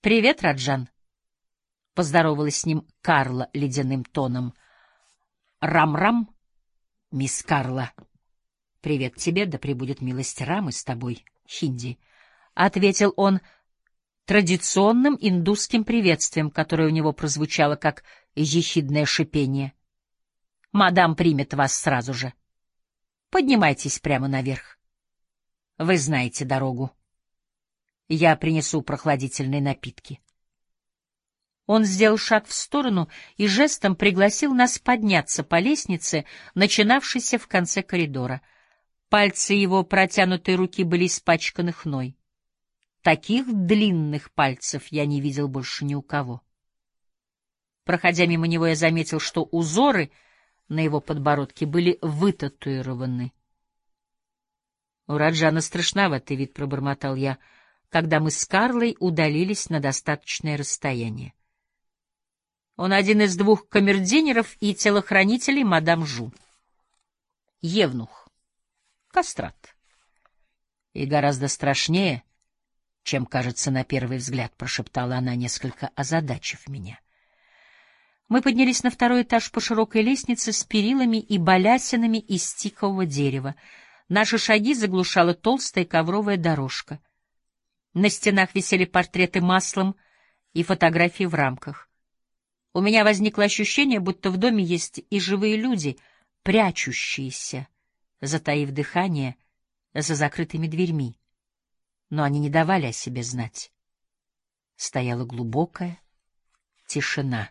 «Привет, Раджан», — поздоровалась с ним Карла ледяным тоном. «Рам-рам, мисс Карла». «Привет тебе, да пребудет милость Рамы с тобой, Хинди», — ответил он традиционным индусским приветствием, которое у него прозвучало как ехидное шипение. «Мадам примет вас сразу же. Поднимайтесь прямо наверх. Вы знаете дорогу. Я принесу прохладительные напитки». Он сделал шаг в сторону и жестом пригласил нас подняться по лестнице, начинавшейся в конце коридора. Пальцы его протянутой руки были испачканы хной. Таких длинных пальцев я не видел больше ни у кого. Проходя мимо него, я заметил, что узоры на его подбородке были вытатуированы. «У Раджана страшноватый вид», — пробормотал я, когда мы с Карлой удалились на достаточное расстояние. Он один из двух камердинеров и телохранителей мадам Жу. Евнух, кастрат. И гораздо страшнее, чем кажется на первый взгляд, — прошептала она, несколько озадачив меня. Мы поднялись на второй этаж по широкой лестнице с перилами и балясинами из тикового дерева. Наши шаги заглушала толстая ковровая дорожка. На стенах висели портреты маслом и фотографии в рамках. У меня возникло ощущение, будто в доме есть и живые люди, прячущиеся, затаив дыхание, за закрытыми дверьми. Но они не давали о себе знать. Стояла глубокая тишина.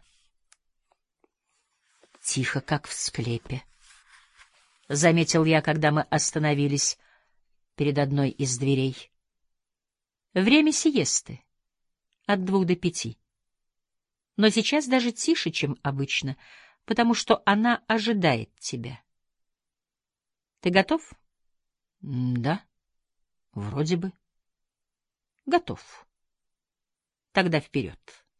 Тихо, как в склепе. Заметил я, когда мы остановились перед одной из дверей. Время сиесты. От 2 до 5. Но сейчас даже тише, чем обычно, потому что она ожидает тебя. Ты готов? Да, вроде бы. Готов. Тогда вперед.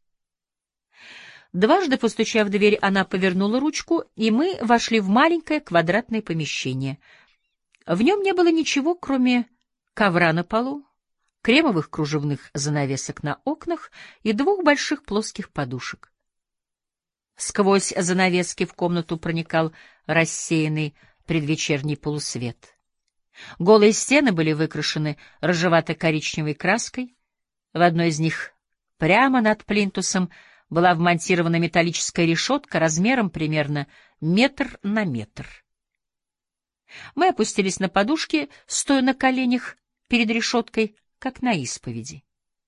Дважды постучав в дверь, она повернула ручку, и мы вошли в маленькое квадратное помещение. В нем не было ничего, кроме ковра на полу, кремовых кружевных занавесок на окнах и 2 больших плоских подушек. Сквозь занавески в комнату проникал рассеянный предвечерний полусвет. Голые стены были выкрашены рыжевато-коричневой краской. В одной из них, прямо над плинтусом, была вмонтирована металлическая решетка размером примерно 1 на 1 метр. Мы опустились на подушки, стоя на коленях перед решеткой, как на исповеди.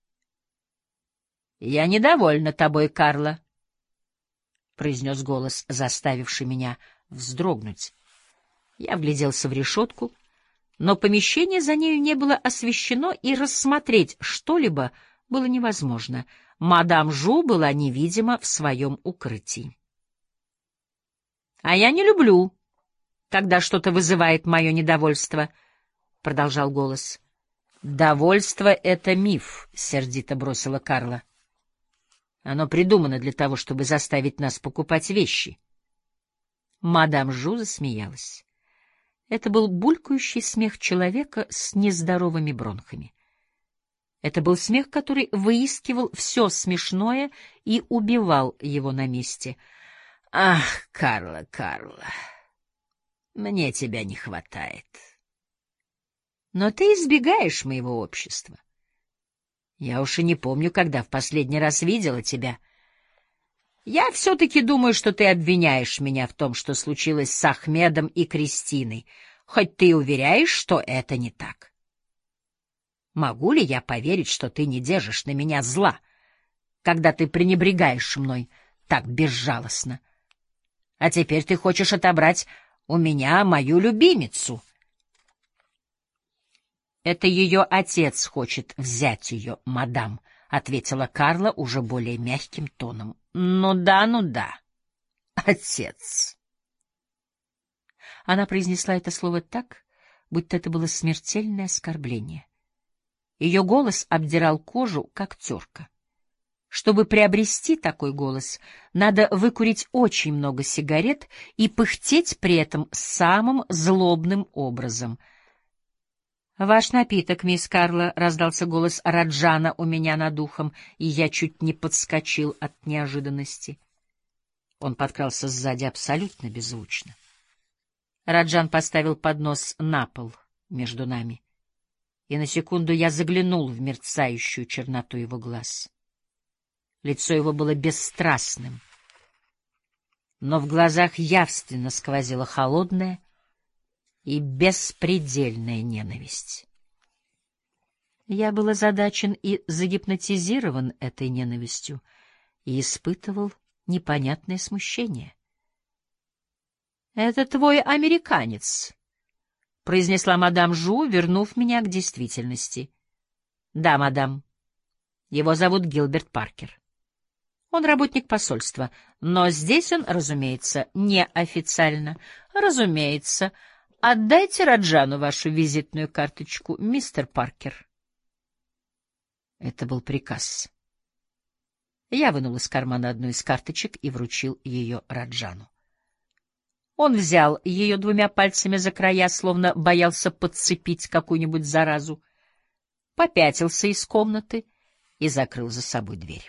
— Я недовольна тобой, Карла, — произнес голос, заставивший меня вздрогнуть. Я вгляделся в решетку, но помещение за нею не было освещено, и рассмотреть что-либо было невозможно. Мадам Жу была невидима в своем укрытии. — А я не люблю, когда что-то вызывает мое недовольство, — продолжал голос. «Довольство — это миф», — сердито бросила Карла. «Оно придумано для того, чтобы заставить нас покупать вещи». Мадам Жу засмеялась. Это был булькающий смех человека с нездоровыми бронхами. Это был смех, который выискивал все смешное и убивал его на месте. «Ах, Карла, Карла, мне тебя не хватает. Но ты избегаешь моего общества. Я уж и не помню, когда в последний раз видела тебя. Я все-таки думаю, что ты обвиняешь меня в том, что случилось с Ахмедом и Кристиной, хоть ты и уверяешь, что это не так. Могу ли я поверить, что ты не держишь на меня зла, когда ты пренебрегаешь мной так безжалостно? А теперь ты хочешь отобрать у меня мою любимицу. Это ее отец хочет взять ее, мадам, — ответила Карла уже более мягким тоном. Ну да, отец. Она произнесла это слово так, будто это было смертельное оскорбление. Ее голос обдирал кожу, как терка. Чтобы приобрести такой голос, надо выкурить очень много сигарет и пыхтеть при этом самым злобным образом. «Ваш напиток, мисс Карла», — раздался голос Раджана у меня над ухом, и я чуть не подскочил от неожиданности. Он подкрался сзади абсолютно беззвучно. Раджан поставил поднос на пол между нами, и на секунду я заглянул в мерцающую черноту его глаз. Лицо его было бесстрастным, но в глазах явственно сквозила холодная и беспредельная ненависть. Я был озадачен и загипнотизирован этой ненавистью и испытывал непонятное смущение. — Это твой американец, — произнесла мадам Жу, вернув меня к действительности. — Да, мадам. Его зовут Гилберт Паркер. Он работник посольства, но здесь он, разумеется, неофициально. Разумеется. Отдайте Раджану вашу визитную карточку, мистер Паркер. Это был приказ. Я вынул из кармана одну из карточек и вручил ее Раджану. Он взял ее двумя пальцами за края, словно боялся подцепить какую-нибудь заразу, попятился из комнаты и закрыл за собой дверь.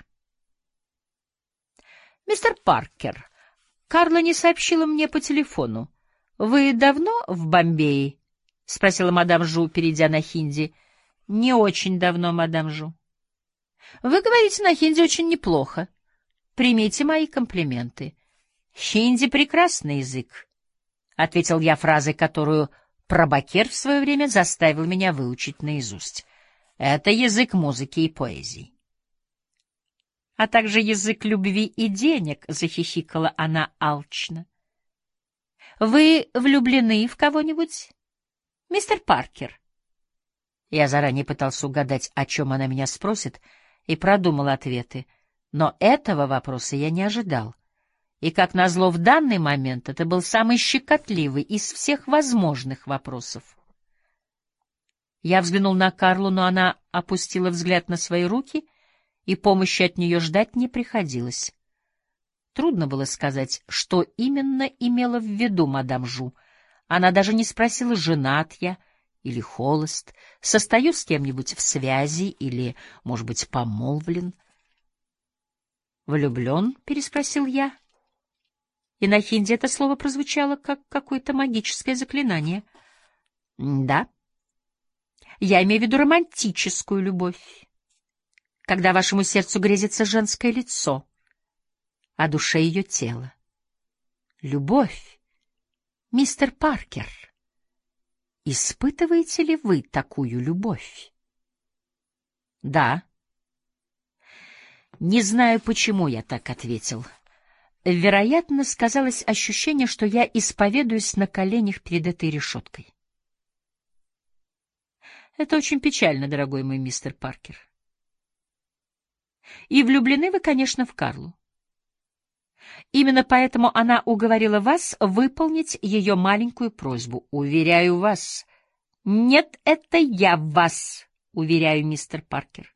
— Мистер Паркер, Карла не сообщила мне по телефону. Вы давно в Бомбее? — спросила мадам Жу, перейдя на хинди. — Не очень давно, мадам Жу. — Вы говорите на хинди очень неплохо. Примите мои комплименты. Хинди — прекрасный язык, — ответил я фразой, которую Прабакер в свое время заставил меня выучить наизусть. Это язык музыки и поэзии. — А также язык любви и денег, — захихикала она алчно. — Вы влюблены в кого-нибудь, мистер Паркер? Я заранее пытался угадать, о чем она меня спросит, и продумал ответы, но этого вопроса я не ожидал. И, как назло, в данный момент это был самый щекотливый из всех возможных вопросов. Я взглянул на Карлу, но она опустила взгляд на свои руки, и помощи от нее ждать не приходилось. Трудно было сказать, что именно имела в виду мадам Жу. Она даже не спросила, женат я или холост, состою с кем-нибудь в связи или, может быть, помолвлен. «Влюблен?» — переспросил я. И на хинди это слово прозвучало как какое-то магическое заклинание. Да, я имею в виду романтическую любовь, когда вашему сердцу грезится женское лицо, а душе ее тело. Любовь, мистер Паркер. Испытываете ли вы такую любовь? Да. Не знаю, почему я так ответил. Вероятно, сказалось ощущение, что я исповедуюсь на коленях перед этой решеткой. Это очень печально, дорогой мой мистер Паркер. И влюблены вы, конечно, в Карлу. Именно поэтому она уговорила вас выполнить ее маленькую просьбу. Уверяю вас. Нет, это я вас, уверяю, мистер Паркер.